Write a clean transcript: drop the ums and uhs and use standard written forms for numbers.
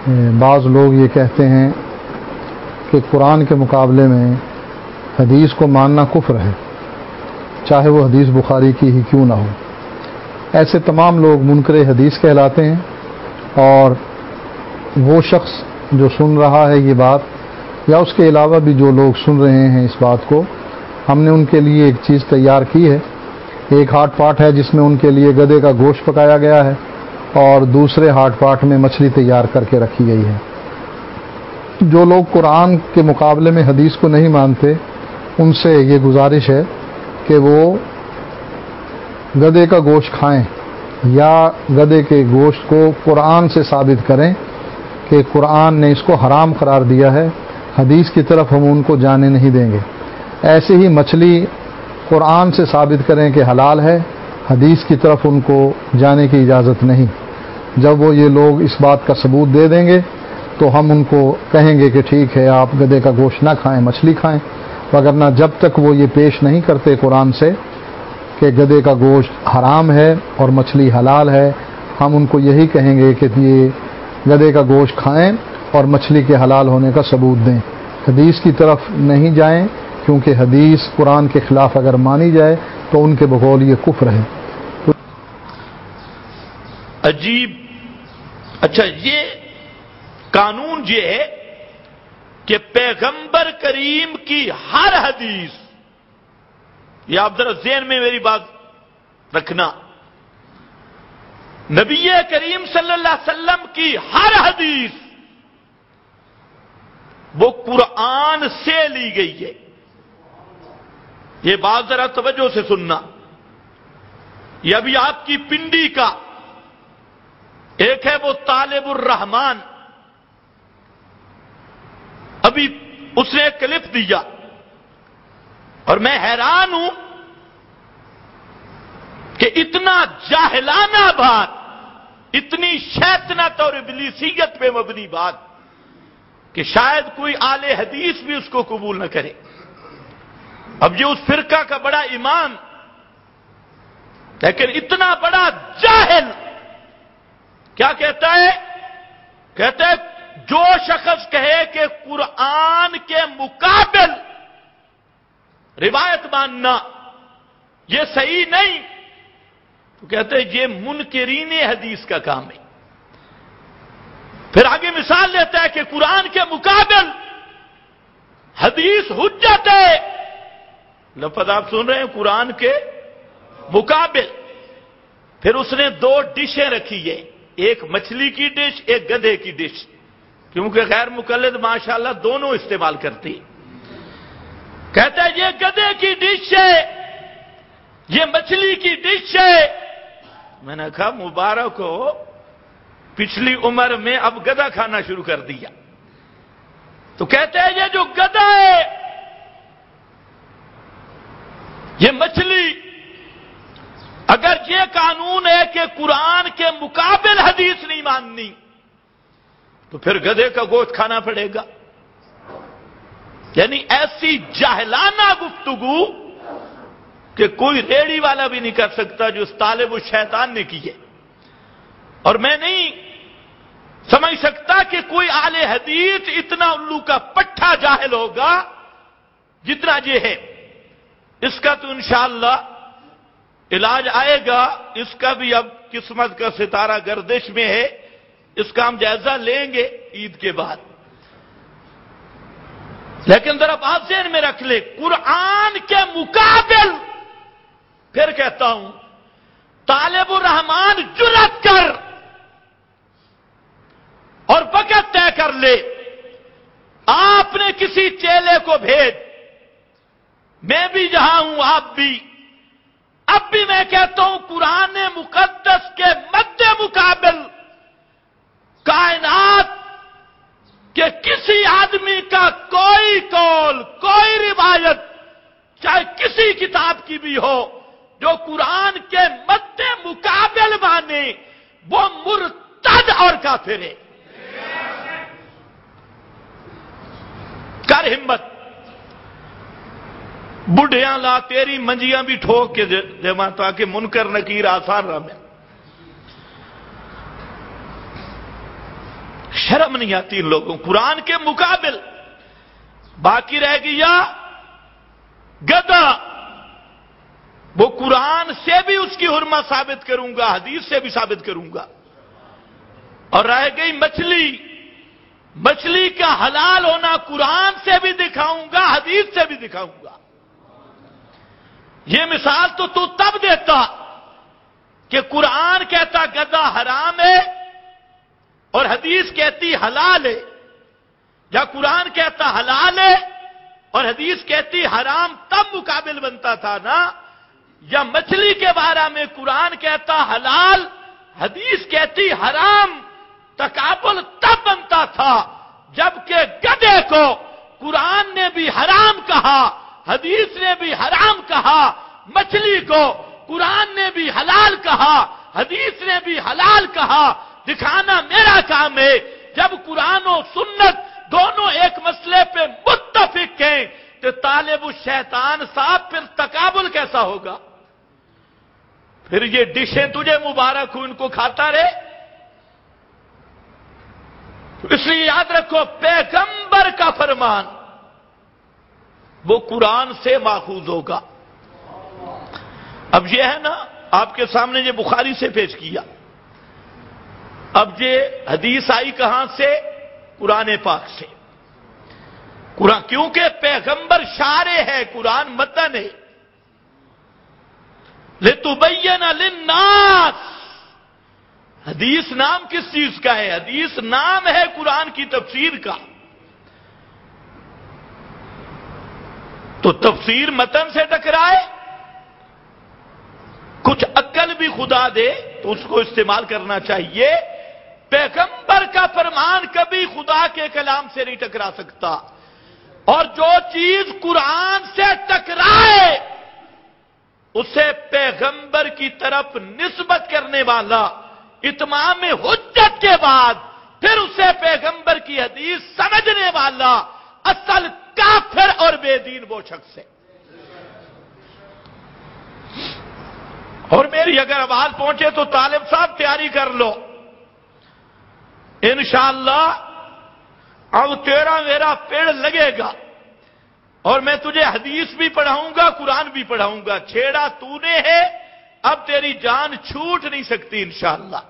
بعض لوگ یہ کہتے ہیں کہ قرآن کے مقابلے میں حدیث کو ماننا کفر ہے، چاہے وہ حدیث بخاری کی ہی کیوں نہ ہو۔ ایسے تمام لوگ منکر حدیث کہلاتے ہیں، اور وہ شخص جو سن رہا ہے یہ بات، یا اس کے علاوہ بھی جو لوگ سن رہے ہیں اس بات کو، ہم نے ان کے لیے ایک چیز تیار کی ہے۔ ایک ہاٹ پاٹ ہے جس میں ان کے لیے گدھے کا گوشت پکایا گیا ہے، اور دوسرے ہاٹ پاٹ میں مچھلی تیار کر کے رکھی گئی ہے۔ جو لوگ قرآن کے مقابلے میں حدیث کو نہیں مانتے، ان سے یہ گزارش ہے کہ وہ گدھے کا گوشت کھائیں، یا گدھے کے گوشت کو قرآن سے ثابت کریں کہ قرآن نے اس کو حرام قرار دیا ہے، حدیث کی طرف ہم ان کو جانے نہیں دیں گے۔ ایسے ہی مچھلی قرآن سے ثابت کریں کہ حلال ہے، حدیث کی طرف ان کو جانے کی اجازت نہیں۔ جب وہ یہ لوگ اس بات کا ثبوت دے دیں گے تو ہم ان کو کہیں گے کہ ٹھیک ہے، آپ گدھے کا گوشت نہ کھائیں، مچھلی کھائیں، وگرنہ جب تک وہ یہ پیش نہیں کرتے قرآن سے کہ گدھے کا گوشت حرام ہے اور مچھلی حلال ہے، ہم ان کو یہی کہیں گے کہ یہ گدھے کا گوشت کھائیں اور مچھلی کے حلال ہونے کا ثبوت دیں، حدیث کی طرف نہیں جائیں، کیونکہ حدیث قرآن کے خلاف اگر مانی جائے تو ان کے بقول یہ کفر ہے۔ عجیب۔ اچھا، یہ قانون یہ ہے کہ پیغمبر کریم کی ہر حدیث، یہ آپ ذرا ذہن میں میری بات رکھنا، نبی کریم صلی اللہ علیہ وسلم کی ہر حدیث وہ قرآن سے لی گئی ہے۔ یہ بات ذرا توجہ سے سننا۔ یہ ابھی آپ کی پنڈی کا ایک ہے وہ طالب الرحمان، ابھی اس نے ایک کلپ دیا اور میں حیران ہوں کہ اتنا جاہلانہ بات، اتنی شیطنت اور ابلیسیت پہ مبنی بات کہ شاید کوئی اہل حدیث بھی اس کو قبول نہ کرے۔ اب یہ اس فرقہ کا بڑا امام، لیکن اتنا بڑا جاہل کیا کہتا ہے؟ کہتا ہے جو شخص کہے کہ قرآن کے مقابل روایت ماننا یہ صحیح نہیں، تو کہتے ہیں یہ منکرین حدیث کا کام ہے۔ پھر آگے مثال لیتا ہے کہ قرآن کے مقابل حدیث حجت ہے، لفظ آپ سن رہے ہیں، قرآن کے مقابل۔ پھر اس نے دو ڈشیں رکھی ہیں، ایک مچھلی کی ڈش، ایک گدھے کی ڈش، کیونکہ غیر مقلد ماشاءاللہ دونوں استعمال کرتی۔ کہتا ہے یہ گدھے کی ڈش ہے، یہ مچھلی کی ڈش ہے۔ میں نے کہا مبارک ہو، پچھلی عمر میں اب گدھا کھانا شروع کر دیا۔ تو کہتے ہیں یہ جو گدھا ہے، یہ مچھلی، اگر یہ قانون ہے کہ قرآن کے مقابل حدیث نہیں ماننی تو پھر گدھے کا گوشت کھانا پڑے گا۔ یعنی ایسی جاہلانہ گفتگو کہ کوئی ریڑھی والا بھی نہیں کر سکتا جو اس طالب الشیطان نے کی ہے۔ اور میں نہیں سمجھ سکتا کہ کوئی اہل حدیث اتنا الو کا پٹھا جاہل ہوگا جتنا یہ ہے۔ اس کا تو انشاءاللہ علاج آئے گا، اس کا بھی اب قسمت کا ستارہ گردش میں ہے، اس کا ہم جائزہ لیں گے عید کے بعد۔ لیکن ذرا بات ذہن میں رکھ لے، قرآن کے مقابل، پھر کہتا ہوں، طالب الرحمان جرأت کر اور وقت طے کر لے، آپ نے کسی چیلے کو بھیج، میں بھی جہاں ہوں آپ بھی، اب بھی میں کہتا ہوں قرآن مقدس کے مد مقابل کائنات کے کسی آدمی کا کوئی قول، کوئی روایت، چاہے کسی کتاب کی بھی ہو، جو قرآن کے مد مقابل مانے، وہ مرتد اور کافر ہے۔ کر ہمت، بڑھیاں لا تیری منجیاں بھی ٹھوک کے دے ماں، تاکہ منکر نکیر آسان رہا میں۔ شرم نہیں آتی ان لوگوں، قرآن کے مقابل باقی رہ گیا گدھا، وہ قرآن سے بھی اس کی حرمت ثابت کروں گا، حدیث سے بھی ثابت کروں گا. اور رہ گئی مچھلی، مچھلی کا حلال ہونا قرآن سے بھی دکھاؤں گا، حدیث سے بھی دکھاؤں گا. یہ مثال تو تب دیتا کہ قرآن کہتا گدھا حرام ہے اور حدیث کہتی حلال ہے، یا قرآن کہتا حلال ہے اور حدیث کہتی حرام، تب مقابل بنتا تھا نا. یا مچھلی کے بارے میں قرآن کہتا حلال، حدیث کہتی حرام، تقابل تب بنتا تھا جبکہ گدھے کو قرآن نے بھی حرام کہا، حدیث نے بھی حرام کہا، مچھلی کو قرآن نے بھی حلال کہا، حدیث نے بھی حلال کہا. دکھانا میرا کام ہے. جب قرآن و سنت دونوں ایک مسئلے پہ متفق ہیں تو طالب الشیطان صاحب پھر تقابل کیسا ہوگا؟ پھر یہ ڈشیں تجھے مبارک ہو، ان کو کھاتا رہے. اس لیے یاد رکھو پیغمبر کا فرمان وہ قرآن سے ماخوذ ہوگا. اب یہ ہے نا آپ کے سامنے یہ بخاری سے پیش کیا، اب یہ حدیث آئی کہاں سے؟ قرآن پاک سے. قرآن کیونکہ پیغمبر شارع ہے، قرآن متن ہے. لِتُبَيَّنَ لِلنَّاسِ، حدیث نام کس چیز کا ہے؟ حدیث نام ہے قرآن کی تفسیر کا. تو تفسیر متن سے ٹکرائے، کچھ عقل بھی خدا دے تو اس کو استعمال کرنا چاہیے. پیغمبر کا فرمان کبھی خدا کے کلام سے نہیں ٹکرا سکتا، اور جو چیز قرآن سے ٹکرائے اسے پیغمبر کی طرف نسبت کرنے والا اتمام حجت کے بعد پھر اسے پیغمبر کی حدیث سمجھنے والا اصل کافر اور بے دین وہ شخص ہے. اور میری اگر آواز پہنچے تو طالب صاحب تیاری کر لو، انشاءاللہ اب تیرا میرا پیڑ لگے گا اور میں تجھے حدیث بھی پڑھاؤں گا، قرآن بھی پڑھاؤں گا. چھیڑا تو نے ہے، اب تیری جان چھوٹ نہیں سکتی انشاءاللہ.